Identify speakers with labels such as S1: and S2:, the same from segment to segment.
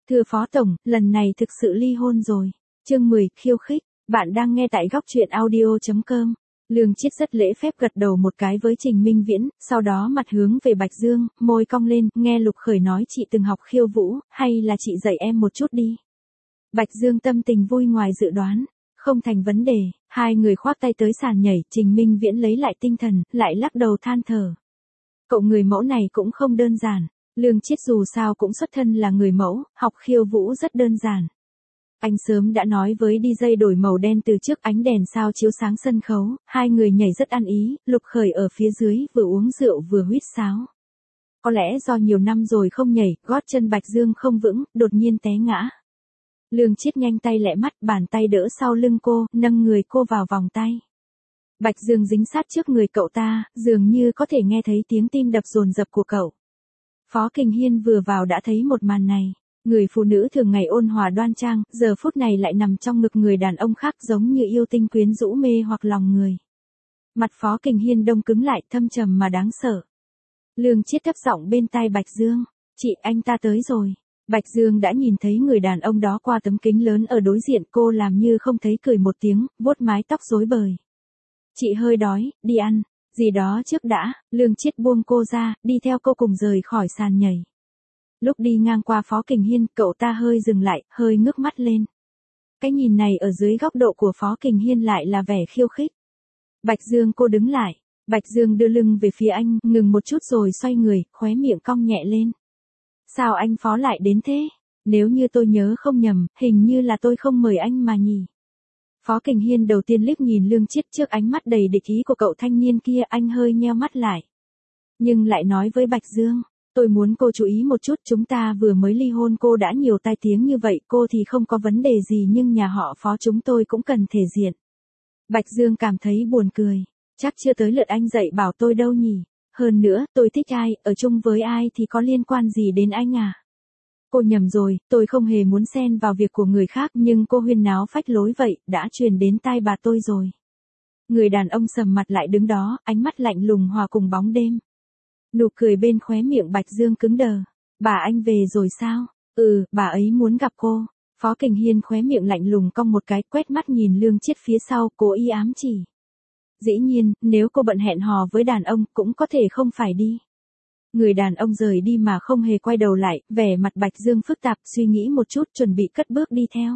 S1: Thưa Phó Tổng, lần này thực sự ly hôn rồi. Chương 10, khiêu khích. Bạn đang nghe tại góc truyện audio.com. Lương Chiết rất lễ phép gật đầu một cái với Trình Minh Viễn, sau đó mặt hướng về Bạch Dương, môi cong lên, nghe Lục Khởi nói chị từng học khiêu vũ, hay là chị dạy em một chút đi. Bạch Dương tâm tình vui ngoài dự đoán, không thành vấn đề, hai người khoác tay tới sàn nhảy, Trình Minh Viễn lấy lại tinh thần, lại lắc đầu than thở. Cậu người mẫu này cũng không đơn giản, Lương Chiết dù sao cũng xuất thân là người mẫu, học khiêu vũ rất đơn giản. Anh sớm đã nói với DJ đổi màu đen từ trước ánh đèn sao chiếu sáng sân khấu, hai người nhảy rất ăn ý, Lục Khởi ở phía dưới vừa uống rượu vừa huýt sáo. Có lẽ do nhiều năm rồi không nhảy, gót chân Bạch Dương không vững, đột nhiên té ngã. Lương Chiết nhanh tay lẹ mắt, bàn tay đỡ sau lưng cô, nâng người cô vào vòng tay. Bạch Dương dính sát trước người cậu ta, dường như có thể nghe thấy tiếng tim đập dồn dập của cậu. Phó Kình Hiên vừa vào đã thấy một màn này. Người phụ nữ thường ngày ôn hòa đoan trang, giờ phút này lại nằm trong ngực người đàn ông khác giống như yêu tinh quyến rũ mê hoặc lòng người. Mặt Phó Kình Hiên đông cứng lại thâm trầm mà đáng sợ. Lương Chiết thấp giọng bên tai Bạch Dương, chị anh ta tới rồi. Bạch Dương đã nhìn thấy người đàn ông đó qua tấm kính lớn ở đối diện, cô làm như không thấy cười một tiếng, vuốt mái tóc rối bời. Chị hơi đói, đi ăn, gì đó trước đã, Lương Chiết buông cô ra, đi theo cô cùng rời khỏi sàn nhảy. Lúc đi ngang qua Phó Kình Hiên, cậu ta hơi dừng lại, hơi ngước mắt lên. Cái nhìn này ở dưới góc độ của Phó Kình Hiên lại là vẻ khiêu khích. Bạch Dương cô đứng lại, Bạch Dương đưa lưng về phía anh, ngừng một chút rồi xoay người, khóe miệng cong nhẹ lên. Sao anh Phó lại đến thế? Nếu như tôi nhớ không nhầm, hình như là tôi không mời anh mà nhỉ. Phó Kình Hiên đầu tiên liếc nhìn Lương Chiết, trước ánh mắt đầy địch ý của cậu thanh niên kia, anh hơi nheo mắt lại. Nhưng lại nói với Bạch Dương, tôi muốn cô chú ý một chút, chúng ta vừa mới ly hôn, cô đã nhiều tai tiếng như vậy, cô thì không có vấn đề gì nhưng nhà họ Phó chúng tôi cũng cần thể diện. Bạch Dương cảm thấy buồn cười, chắc chưa tới lượt anh dạy bảo tôi đâu nhỉ, hơn nữa, tôi thích ai, ở chung với ai thì có liên quan gì đến anh à? Cô nhầm rồi, tôi không hề muốn xen vào việc của người khác nhưng cô huyên náo phách lối vậy, đã truyền đến tai bà tôi rồi. Người đàn ông sầm mặt lại đứng đó, ánh mắt lạnh lùng hòa cùng bóng đêm. Nụ cười bên khóe miệng Bạch Dương cứng đờ. Bà anh về rồi sao? Ừ, bà ấy muốn gặp cô. Phó Kình Hiên khóe miệng lạnh lùng cong một cái, quét mắt nhìn Lương Chiết phía sau, cố ý ám chỉ. Dĩ nhiên, nếu cô bận hẹn hò với đàn ông, cũng có thể không phải đi. Người đàn ông rời đi mà không hề quay đầu lại, vẻ mặt Bạch Dương phức tạp, suy nghĩ một chút chuẩn bị cất bước đi theo.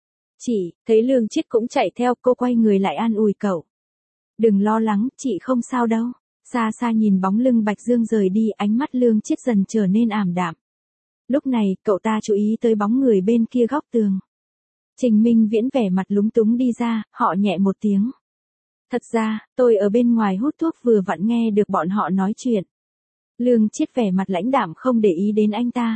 S1: Chị, thấy Lương Chiết cũng chạy theo, cô quay người lại an ủi cậu. Đừng lo lắng, chị không sao đâu. Xa xa nhìn bóng lưng Bạch Dương rời đi, ánh mắt Lương Chiết dần trở nên ảm đạm. Lúc này, cậu ta chú ý tới bóng người bên kia góc tường. Trình Minh Viễn vẻ mặt lúng túng đi ra, họ nhẹ một tiếng. Thật ra, tôi ở bên ngoài hút thuốc vừa vặn nghe được bọn họ nói chuyện. Lương Chiết vẻ mặt lãnh đạm không để ý đến anh ta.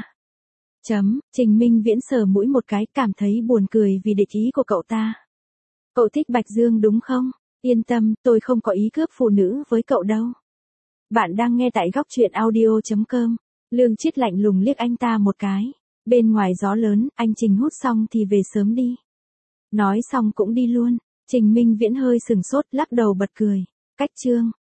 S1: Trình Minh Viễn sờ mũi một cái, cảm thấy buồn cười vì địch ý của cậu ta. Cậu thích Bạch Dương đúng không? Yên tâm, tôi không có ý cướp phụ nữ với cậu đâu. Bạn đang nghe tại góc truyện audio.com. Lương Chiết lạnh lùng liếc anh ta một cái. Bên ngoài gió lớn, anh Trình hút xong thì về sớm đi. Nói xong cũng đi luôn. Trình Minh Viễn hơi sừng sốt, lắc đầu bật cười. Cách chương.